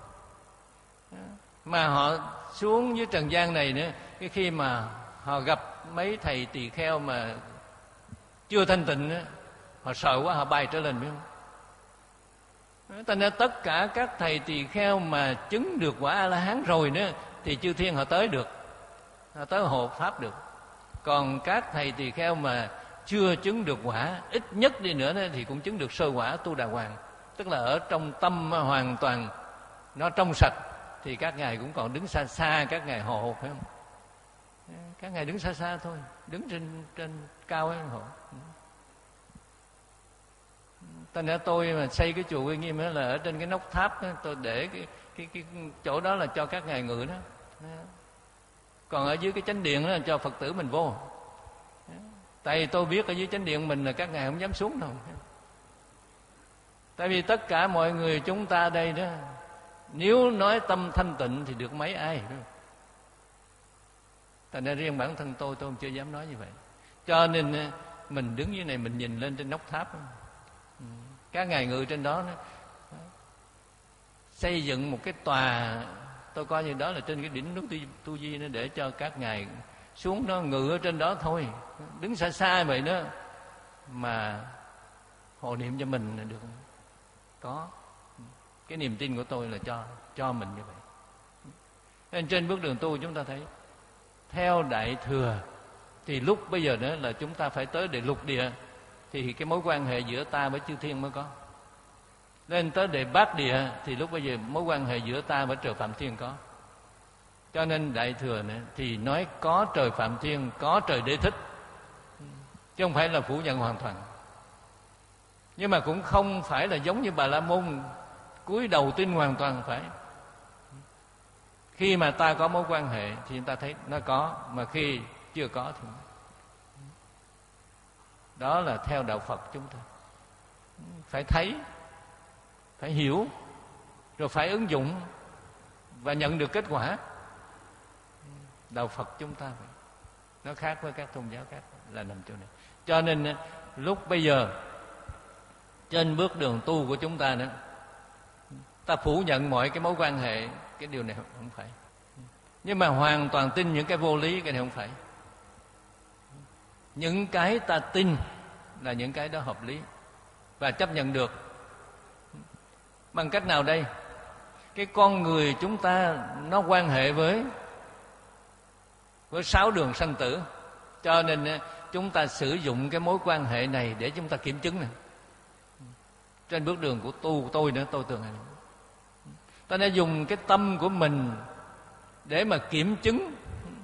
mà họ xuống dưới trần gian này nữa, cái khi mà họ gặp mấy thầy tỳ kheo mà chưa thanh tịnh nữa, họ sợ quá họ bay trở lên, biết không? Thành ra tất cả các thầy tỳ kheo mà chứng được quả A La Hán rồi nữa thì chư thiên họ tới được, họ tới hộ pháp được. Còn các thầy tỳ kheo mà chưa chứng được quả, ít nhất đi nữa thì cũng chứng được sơ quả Tu Đà Hoàng, tức là ở trong tâm hoàn toàn nó trong sạch, thì các ngài cũng còn đứng xa xa, các ngài hộ, phải không? Các ngài đứng xa xa thôi, đứng trên trên cao ấy hộ. Thành ra tôi mà xây cái chùa Uy Nghiêm đó là ở trên cái nóc tháp đó, tôi để cái, cái cái chỗ đó là cho các ngài ngự đó. Còn ở dưới cái chánh điện đó là cho Phật tử mình vô. Tại vì tôi biết ở dưới chánh điện mình là các ngài không dám xuống đâu. Tại vì tất cả mọi người chúng ta đây đó, nếu nói tâm thanh tịnh thì được mấy ai. Thành ra riêng bản thân tôi, tôi chưa dám nói như vậy. Cho nên mình đứng dưới này mình nhìn lên trên nóc tháp đó. Các ngài ngự trên đó, đó xây dựng một cái tòa, tôi coi như đó là trên cái đỉnh núi Tu, tu Di nó để cho các ngài xuống đó ngự ở trên đó thôi, đứng xa xa vậy đó mà hộ niệm cho mình là được. Có cái niềm tin của tôi là cho cho mình như vậy. Nên trên bước đường tu chúng ta thấy theo Đại Thừa thì lúc bây giờ nữa là chúng ta phải tới địa lục địa thì cái mối quan hệ giữa ta với chư thiên mới có. Lên tới địa bát địa thì lúc bây giờ mối quan hệ giữa ta với Trời Phạm Thiên có. Cho nên Đại Thừa này thì nói có Trời Phạm Thiên, có Trời Đế Thích, chứ không phải là phủ nhận hoàn toàn. Nhưng mà cũng không phải là giống như Bà La Môn cúi đầu tin hoàn toàn, phải. Khi mà ta có mối quan hệ thì chúng ta thấy nó có, mà khi chưa có thì đó là theo đạo Phật chúng ta phải thấy, phải hiểu, rồi phải ứng dụng và nhận được kết quả. Đạo Phật chúng ta vậy. Nó khác với các tôn giáo khác là nằm chỗ này. Cho nên lúc bây giờ trên bước đường tu của chúng ta nữa, ta phủ nhận mọi cái mối quan hệ, cái điều này không phải. Nhưng mà hoàn toàn tin những cái vô lý, cái này không phải. Những cái ta tin là những cái đó hợp lý và chấp nhận được. Bằng cách nào đây? Cái con người chúng ta nó quan hệ với với sáu đường sanh tử, cho nên chúng ta sử dụng cái mối quan hệ này để chúng ta kiểm chứng này. Trên bước đường của tu của tôi nữa, tôi tưởng này, ta đã dùng cái tâm của mình để mà kiểm chứng.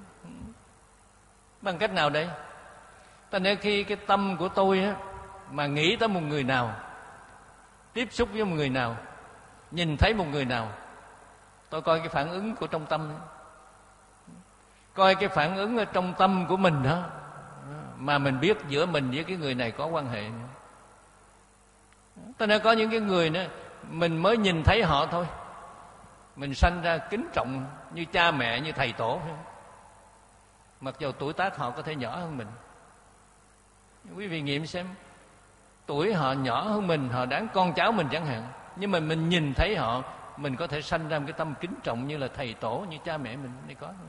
Bằng cách nào đây? Ta nên khi cái tâm của tôi á, mà nghĩ tới một người nào, tiếp xúc với một người nào, nhìn thấy một người nào, tôi coi cái phản ứng của trong tâm, coi cái phản ứng ở trong tâm của mình đó, mà mình biết giữa mình với cái người này có quan hệ. Ta nên có những cái người nữa mình mới nhìn thấy họ thôi, mình sanh ra kính trọng như cha mẹ, như thầy tổ, phải không? Mặc dù tuổi tác họ có thể nhỏ hơn mình. Quý vị nghiệm xem, tuổi họ nhỏ hơn mình, họ đáng con cháu mình chẳng hạn, nhưng mà mình nhìn thấy họ, mình có thể sanh ra một cái tâm kính trọng như là thầy tổ, như cha mẹ mình. Đây có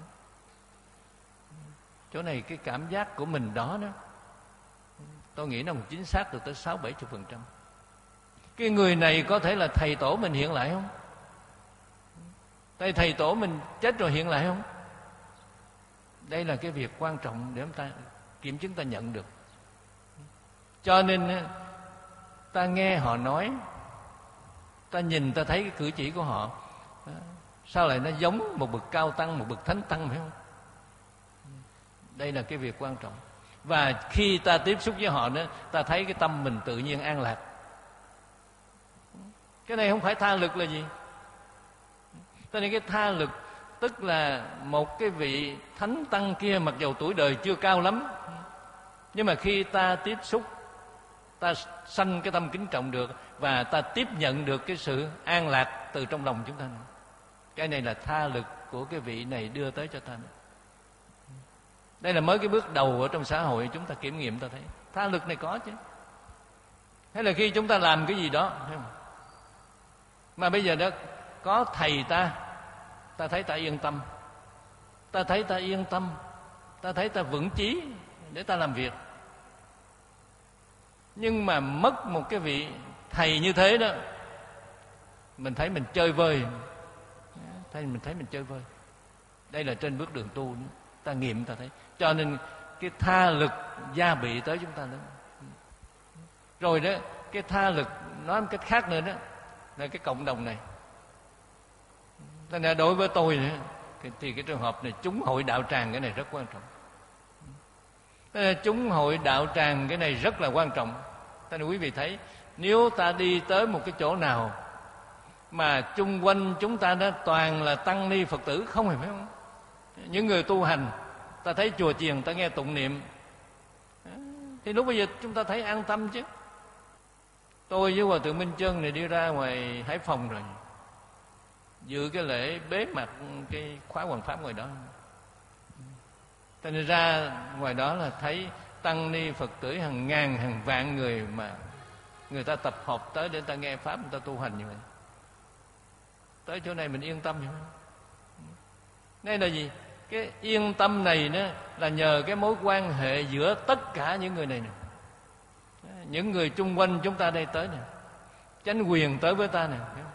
chỗ này cái cảm giác của mình đó đó, tôi nghĩ nó chính xác được tới sáu bảy chục phần trăm. Cái người này có thể là thầy tổ mình hiện lại không? Tại thầy tổ mình chết rồi hiện lại không? Đây là cái việc quan trọng để chúng ta kiểm chứng, ta nhận được. Cho nên ta nghe họ nói, ta nhìn ta thấy cái cử chỉ của họ, sao lại nó giống một bậc cao tăng, một bậc thánh tăng, phải không? Đây là cái việc quan trọng. Và khi ta tiếp xúc với họ đó, ta thấy cái tâm mình tự nhiên an lạc. Cái này không phải tha lực là gì? Cho nên cái tha lực tức là một cái vị thánh tăng kia, mặc dù tuổi đời chưa cao lắm, nhưng mà khi ta tiếp xúc, ta sanh cái tâm kính trọng được, và ta tiếp nhận được cái sự an lạc từ trong lòng chúng ta. Cái này là tha lực của cái vị này đưa tới cho ta. Đây là mới cái bước đầu ở trong xã hội chúng ta kiểm nghiệm, ta thấy tha lực này có chứ. Hay là khi chúng ta làm cái gì đó, thấy không? Mà bây giờ đó có thầy ta, ta thấy ta yên tâm, ta thấy ta yên tâm, ta thấy ta vững chí để ta làm việc. Nhưng mà mất một cái vị thầy như thế đó, mình thấy mình chơi vơi, thấy mình thấy mình chơi vơi. Đây là trên bước đường tu nữa, ta nghiệm ta thấy. Cho nên cái tha lực gia bị tới chúng ta đó. Rồi đó, cái tha lực nói một cách khác nữa đó là cái cộng đồng này. Nên là đối với tôi nữa, thì cái trường hợp này chúng hội đạo tràng, cái này rất quan trọng. Nên là chúng hội đạo tràng cái này rất là quan trọng. Nên quý vị thấy, nếu ta đi tới một cái chỗ nào mà chung quanh chúng ta đó toàn là tăng ni Phật tử không, phải không? Những người tu hành, ta thấy chùa chiền, ta nghe tụng niệm, thì lúc bây giờ chúng ta thấy an tâm chứ. Tôi với Hòa thượng Minh Chân này đi ra ngoài Hải Phòng rồi, dự cái lễ bế mạc cái khóa Hoằng Pháp ngoài đó. Cho nên ra ngoài đó là thấy tăng ni Phật tử hàng ngàn hàng vạn người, mà người ta tập hợp tới để ta nghe Pháp, người ta tu hành như vậy. Tới chỗ này mình yên tâm, hiểu không? Đây là gì? Cái yên tâm này đó là nhờ cái mối quan hệ giữa tất cả những người này nè. Những người chung quanh chúng ta đây tới nè, chánh quyền tới với ta nè.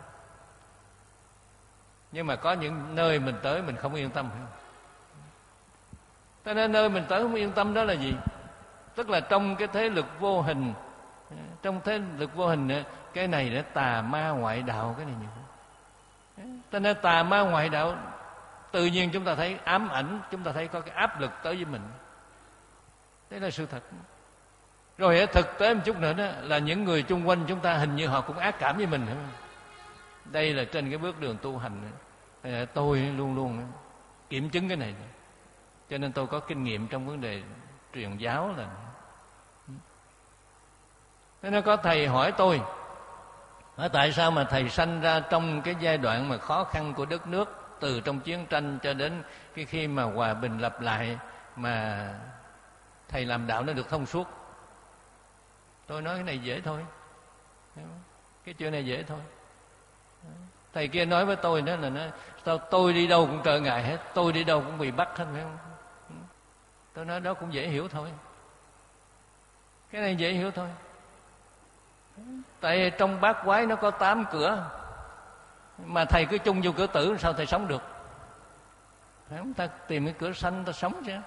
Nhưng mà có những nơi mình tới mình không yên tâm, hiểu không? Cho nên nơi mình tới không yên tâm đó là gì? Tức là trong cái thế lực vô hình, trong thế lực vô hình, cái này là tà ma ngoại đạo, cái này nhiều. Cho nên tà ma ngoại đạo tự nhiên chúng ta thấy ám ảnh, chúng ta thấy có cái áp lực tới với mình. Đấy là sự thật. Rồi thực tế một chút nữa đó là những người chung quanh chúng ta hình như họ cũng ác cảm với mình. Đây là trên cái bước đường tu hành. Tôi luôn luôn kiểm chứng cái này, cho nên tôi có kinh nghiệm trong vấn đề truyền giáo. Là thế nên có thầy hỏi tôi, hỏi tại sao mà thầy sanh ra trong cái giai đoạn mà khó khăn của đất nước, từ trong chiến tranh cho đến cái khi mà hòa bình lập lại, mà thầy làm đạo nó được thông suốt. Tôi nói cái này dễ thôi, cái chuyện này dễ thôi. Thầy kia nói với tôi đó là nói, sao tôi đi đâu cũng trở ngại hết, tôi đi đâu cũng bị bắt hết, phải không? Tôi nói đó cũng dễ hiểu thôi, cái này dễ hiểu thôi. Tại trong bát quái nó có tám cửa, mà thầy cứ chung vô cửa tử, sao thầy sống được? Phải không? Ta tìm cái cửa sanh ta sống chứ.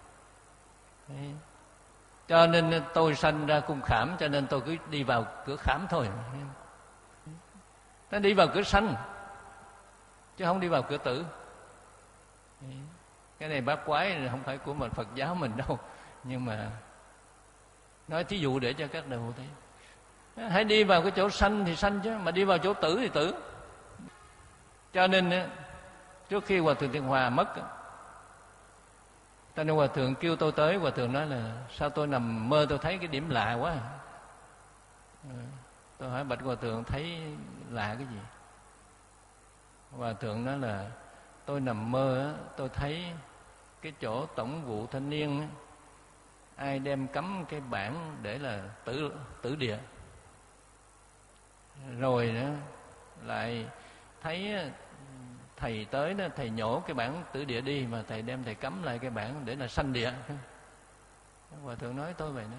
Cho nên tôi sanh ra cung Khảm, cho nên tôi cứ đi vào cửa Khảm thôi. Ta đi vào cửa sanh, chứ không đi vào cửa tử. Cái này bát quái không phải của mình Phật giáo mình đâu, nhưng mà nói thí dụ để cho các đạo hữu thấy. Hãy đi vào cái chỗ sanh thì sanh chứ, mà đi vào chỗ tử thì tử. Cho nên trước khi Hòa thượng Thiện Hòa mất, cho nên Hòa thượng kêu tôi tới. Hòa thượng nói là sao tôi nằm mơ tôi thấy cái điểm lạ quá. Tôi hỏi bạch Hòa thượng thấy lạ cái gì. Hòa thượng nói là tôi nằm mơ á, tôi thấy cái chỗ tổng vụ thanh niên á, ai đem cắm cái bảng để là tử tử địa, rồi nữa lại thấy thầy tới đó, thầy nhổ cái bảng tử địa đi, mà thầy đem thầy cắm lại cái bảng để là sanh địa. Hòa thượng nói tôi vậy nữa,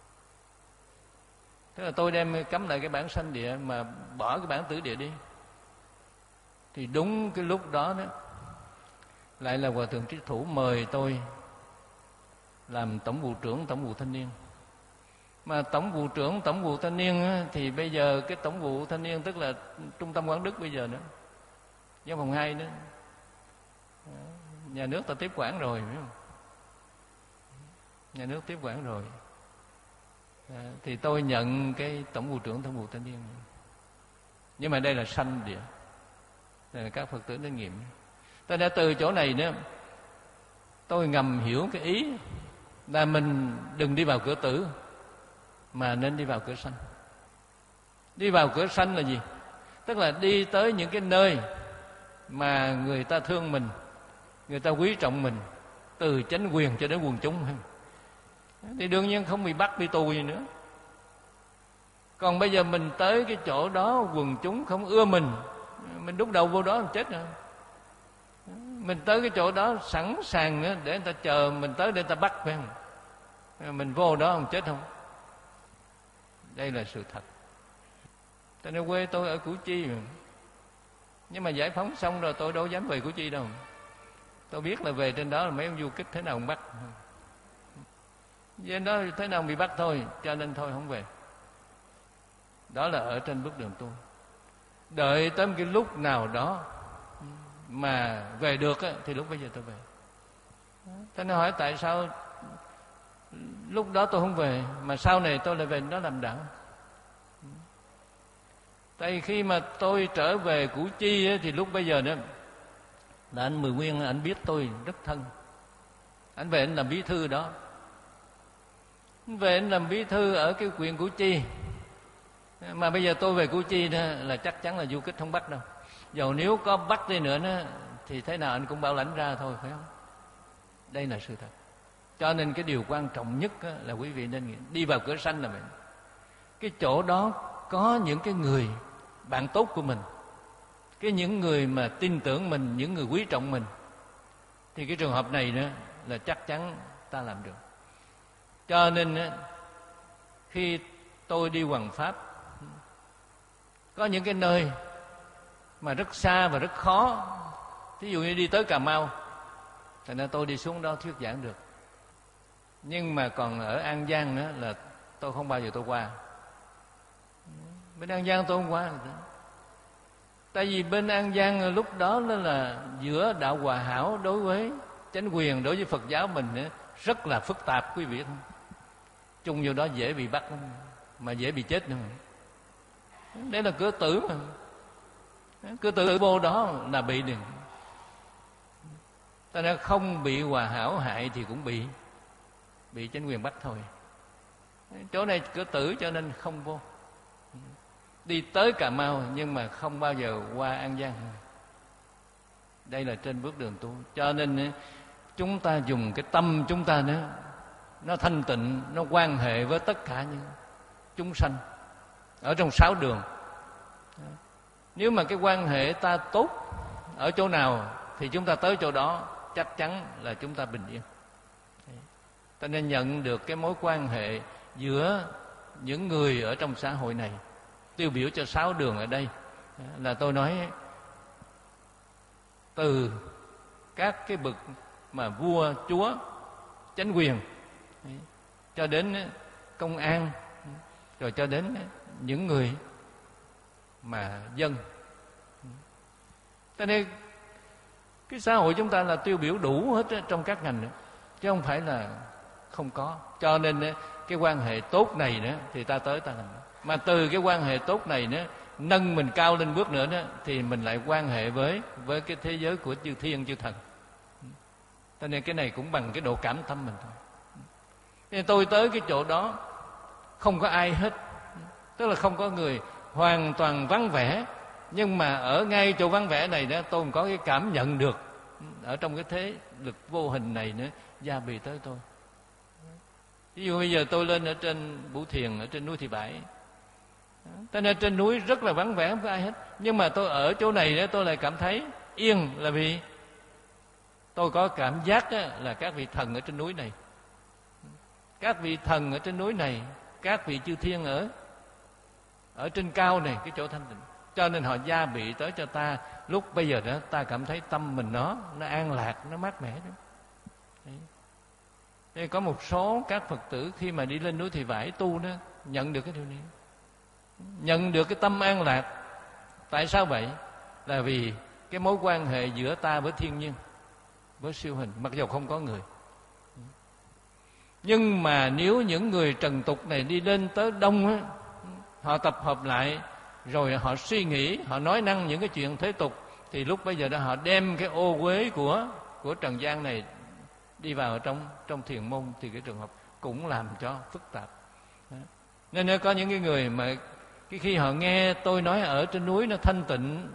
tức là tôi đem cắm lại cái bảng sanh địa mà bỏ cái bảng tử địa đi. Thì đúng cái lúc đó đó lại là Hòa thượng Trí Thủ mời tôi làm tổng vụ trưởng tổng vụ thanh niên. Mà tổng vụ trưởng tổng vụ thanh niên á, thì bây giờ cái tổng vụ thanh niên tức là trung tâm Quảng Đức bây giờ nữa, văn phòng hai nữa, nhà nước ta tiếp quản rồi, phải không? Nhà nước tiếp quản rồi. À, thì tôi nhận cái tổng vụ trưởng tổng vụ thanh niên. Nhưng mà đây là sanh địa, đây là các Phật tử đến nghiệm. Tôi đã từ chỗ này nữa, tôi ngầm hiểu cái ý là mình đừng đi vào cửa tử, mà nên đi vào cửa sanh. Đi vào cửa sanh là gì? Tức là đi tới những cái nơi mà người ta thương mình, người ta quý trọng mình, từ chánh quyền cho đến quần chúng, thì đương nhiên không bị bắt bị tù gì nữa. Còn bây giờ mình tới cái chỗ đó quần chúng không ưa mình, mình đút đầu vô đó mình chết rồi. Mình tới cái chỗ đó sẵn sàng nữa để người ta chờ mình tới để người ta bắt, phải không? Mình vô đó không chết không? Đây là sự thật. Tại nên quê tôi ở Củ Chi mà. Nhưng mà giải phóng xong rồi tôi đâu dám về Củ Chi đâu. Tôi biết là về trên đó là mấy ông du kích thế nào cũng bắt. Trên đó thế nào bị bắt thôi, cho nên thôi không về. Đó là ở trên bước đường tu. Đợi tới cái lúc nào đó mà về được á, thì lúc bây giờ tôi về. Thế nên hỏi tại sao lúc đó tôi không về, mà sau này tôi lại về đó làm đạo. Tại khi mà tôi trở về Củ Chi á, thì lúc bây giờ đó là anh Mười Nguyên, anh biết tôi rất thân. Anh về anh làm bí thư đó. Anh về anh làm bí thư ở cái huyện Củ Chi. Mà bây giờ tôi về Củ Chi đó, là chắc chắn là du kích không bắt đâu. Dầu nếu có bắt đi nữa đó, thì thế nào anh cũng bảo lãnh ra thôi, phải không? Đây là sự thật. Cho nên cái điều quan trọng nhất là quý vị nên đi vào cửa sanh là vậy. Cái chỗ đó có những cái người bạn tốt của mình, cái những người mà tin tưởng mình, những người quý trọng mình, thì cái trường hợp này nữa là chắc chắn ta làm được. Cho nên khi tôi đi hoằng pháp, có những cái nơi mà rất xa và rất khó, ví dụ như đi tới Cà Mau, thành ra tôi đi xuống đó thuyết giảng được. Nhưng mà còn ở An Giang nữa là tôi không bao giờ tôi qua. Bên An Giang tôi không qua. Tại vì bên An Giang lúc đó là giữa đạo Hòa Hảo đối với chánh quyền, đối với Phật giáo mình nữa, rất là phức tạp quý vị. Chung vô đó dễ bị bắt mà dễ bị chết nữa. Đây là cửa tử mà. Cửa tử vô đó là bị đừng. Ta nên không bị Hòa Hảo hại thì cũng bị bị chánh quyền bắt thôi. Chỗ này cửa tử cho nên không vô. Đi tới Cà Mau nhưng mà không bao giờ qua An Giang. Đây là trên bước đường tu. Cho nên chúng ta dùng cái tâm chúng ta nữa, nó thanh tịnh, nó quan hệ với tất cả những chúng sanh ở trong sáu đường. Nếu mà cái quan hệ ta tốt ở chỗ nào thì chúng ta tới chỗ đó chắc chắn là chúng ta bình yên. Ta nên nhận được cái mối quan hệ giữa những người ở trong xã hội này. Tiêu biểu cho sáu đường ở đây là tôi nói từ các cái bậc mà vua, chúa, chánh quyền, cho đến công an, rồi cho đến những người mà dân. Cho nên cái xã hội chúng ta là tiêu biểu đủ hết trong các ngành nữa, chứ không phải là không có. Cho nên cái quan hệ tốt này nữa thì ta tới ta làm. Mà từ cái quan hệ tốt này nữa, nâng mình cao lên bước nữa đó, thì mình lại quan hệ với với cái thế giới của chư thiên chư thần. Cho nên cái này cũng bằng cái độ cảm tâm mình thôi. Nên tôi tới cái chỗ đó không có ai hết, tức là không có người hoàn toàn vắng vẻ, nhưng mà ở ngay chỗ vắng vẻ này đó, tôi có cái cảm nhận được ở trong cái thế lực vô hình này nữa gia bị tới tôi. Ví dụ bây giờ tôi lên ở trên Bửu Thiền, ở trên núi Thị Bãi, cho nên trên núi rất là vắng vẻ, không có ai hết, nhưng mà tôi ở chỗ này đó, tôi lại cảm thấy yên, là vì tôi có cảm giác đó, là các vị thần ở trên núi này, các vị thần ở trên núi này, các vị chư thiên ở ở trên cao này, cái chỗ thanh tịnh, cho nên họ gia bị tới cho ta. Lúc bây giờ đó ta cảm thấy tâm mình nó nó an lạc, nó mát mẻ đó. Đấy. Có một số các Phật tử khi mà đi lên núi Thị Vải tu đó, nhận được cái điều này, nhận được cái tâm an lạc. Tại sao vậy? Là vì cái mối quan hệ giữa ta với thiên nhiên, với siêu hình, mặc dù không có người. Nhưng mà nếu những người trần tục này đi lên tới đông á, họ tập hợp lại rồi họ suy nghĩ, họ nói năng những cái chuyện thế tục, thì lúc bây giờ đó họ đem cái ô uế của của trần gian này đi vào trong trong thiền môn, thì cái trường hợp cũng làm cho phức tạp. Đó. Nên nếu có những cái người mà cái khi họ nghe tôi nói ở trên núi nó thanh tịnh,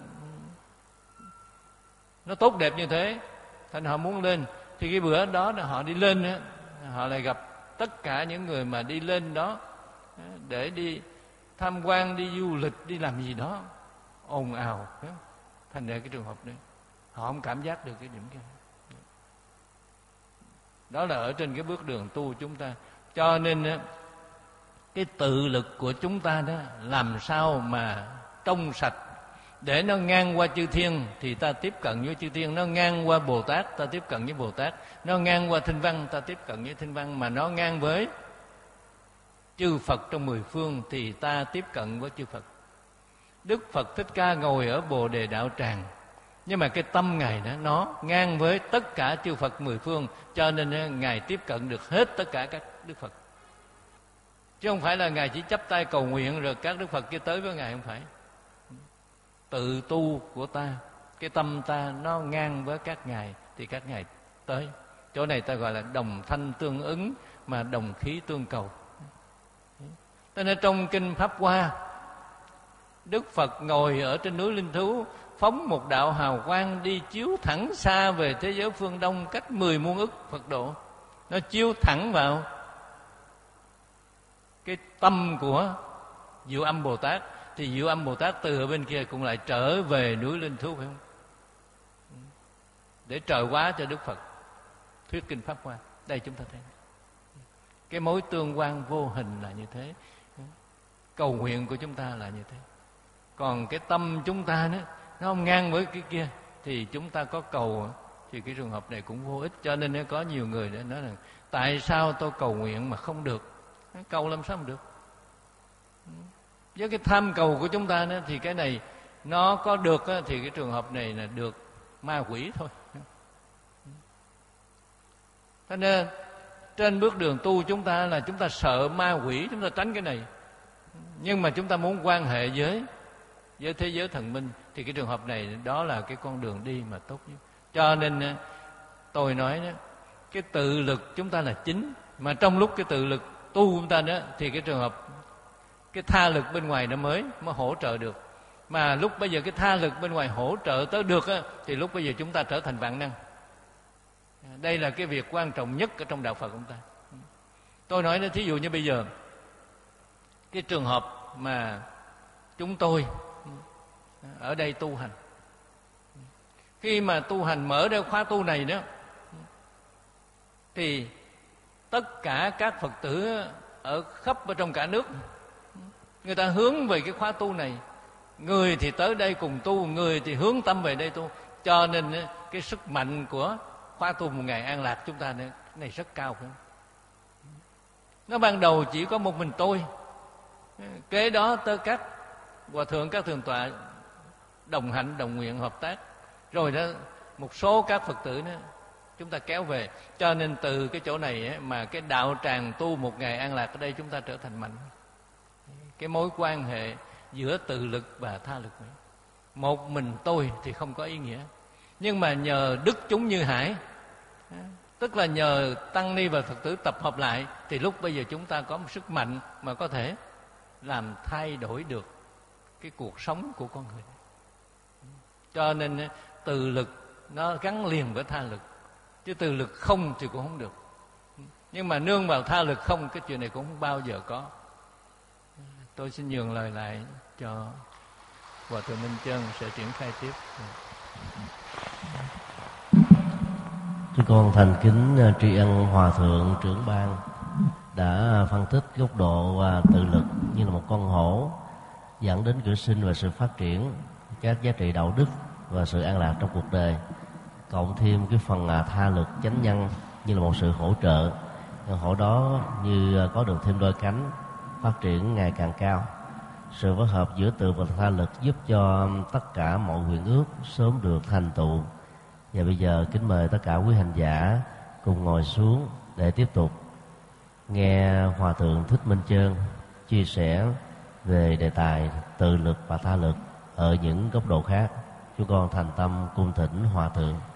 nó tốt đẹp như thế, thành họ muốn lên, thì cái bữa đó họ đi lên đó, họ lại gặp tất cả những người mà đi lên đó để đi tham quan, đi du lịch, đi làm gì đó, ồn ào. Thành ra cái trường hợp đấy họ không cảm giác được cái điểm kia. Đó là ở trên cái bước đường tu chúng ta. Cho nên cái tự lực của chúng ta đó, làm sao mà trong sạch, để nó ngang qua chư thiên thì ta tiếp cận với chư thiên, nó ngang qua Bồ Tát ta tiếp cận với Bồ Tát, nó ngang qua Thinh Văn ta tiếp cận với Thinh Văn, mà nó ngang với chư Phật trong mười phương thì ta tiếp cận với chư Phật. Đức Phật Thích Ca ngồi ở Bồ Đề Đạo Tràng, nhưng mà cái tâm Ngài đó nó ngang với tất cả chư Phật mười phương, cho nên Ngài tiếp cận được hết tất cả các Đức Phật. Chứ không phải là Ngài chỉ chắp tay cầu nguyện rồi các Đức Phật kia tới với Ngài, không phải. Tự tu của ta, cái tâm ta nó ngang với các Ngài thì các Ngài tới. Chỗ này ta gọi là đồng thanh tương ứng, mà đồng khí tương cầu. Cho nên trong Kinh Pháp Hoa, Đức Phật ngồi ở trên núi Linh Thú, phóng một đạo hào quang đi chiếu thẳng xa về thế giới phương Đông, cách mười muôn ức Phật độ. Nó chiếu thẳng vào cái tâm của Diệu Âm Bồ Tát, thì Diệu Âm Bồ Tát từ ở bên kia cũng lại trở về núi Linh Thú, phải không? Để trợ hóa cho Đức Phật thuyết Kinh Pháp Hoa. Đây chúng ta thấy cái mối tương quan vô hình là như thế. Cầu nguyện của chúng ta là như thế. Còn cái tâm chúng ta đó, nó không ngang với cái kia, thì chúng ta có cầu thì cái trường hợp này cũng vô ích. Cho nên có nhiều người đã nói rằng tại sao tôi cầu nguyện mà không được? Cầu làm sao mà được? Với cái tham cầu của chúng ta đó, thì cái này nó có được đó, thì cái trường hợp này là được ma quỷ thôi. Cho nên trên bước đường tu chúng ta là chúng ta sợ ma quỷ, chúng ta tránh cái này. Nhưng mà chúng ta muốn quan hệ với với thế giới thần minh, thì cái trường hợp này đó là cái con đường đi mà tốt nhất. Cho nên tôi nói đó, cái tự lực chúng ta là chính, mà trong lúc cái tự lực tu chúng ta đó, thì cái trường hợp cái tha lực bên ngoài nó mới mới hỗ trợ được. Mà lúc bây giờ cái tha lực bên ngoài hỗ trợ tới được á, thì lúc bây giờ chúng ta trở thành vạn năng. Đây là cái việc quan trọng nhất ở trong đạo Phật chúng ta. Tôi nói đó, thí dụ như bây giờ cái trường hợp mà chúng tôi ở đây tu hành, khi mà tu hành mở ra khóa tu này đó, thì tất cả các Phật tử ở khắp ở trong cả nước, người ta hướng về cái khóa tu này. Người thì tới đây cùng tu, người thì hướng tâm về đây tu. Cho nên cái sức mạnh của khóa tu một ngày an lạc chúng ta này, này rất cao, phải không? Nó ban đầu chỉ có một mình tôi, kế đó tới các hòa thượng, các thượng tọa đồng hạnh, đồng nguyện, hợp tác, rồi đó một số các Phật tử nữa chúng ta kéo về. Cho nên từ cái chỗ này ấy, mà cái đạo tràng tu một ngày an lạc ở đây chúng ta trở thành mạnh. Cái mối quan hệ giữa tự lực và tha lực này, một mình tôi thì không có ý nghĩa, nhưng mà nhờ đức chúng như hải, tức là nhờ tăng ni và Phật tử tập hợp lại, thì lúc bây giờ chúng ta có một sức mạnh mà có thể làm thay đổi được cái cuộc sống của con người. Cho nên từ lực nó gắn liền với tha lực, chứ từ lực không thì cũng không được. Nhưng mà nương vào tha lực không, cái chuyện này cũng không bao giờ có. Tôi xin nhường lời lại cho Hòa thượng Minh Chân sẽ triển khai tiếp. Chúng con thành kính tri ân Hòa thượng trưởng ban đã phân tích góc độ tự lực như là một con hổ dẫn đến cửa sinh và sự phát triển các giá trị đạo đức và sự an lạc trong cuộc đời, cộng thêm cái phần tha lực chánh nhân như là một sự hỗ trợ. Con hổ đó như có được thêm đôi cánh, phát triển ngày càng cao. Sự phối hợp giữa tự và tha lực giúp cho tất cả mọi nguyện ước sớm được thành tựu. Và bây giờ kính mời tất cả quý hành giả cùng ngồi xuống để tiếp tục nghe Hòa thượng Thích Minh Chân chia sẻ về đề tài tự lực và tha lực ở những góc độ khác. Chúng con thành tâm cung thỉnh Hòa thượng.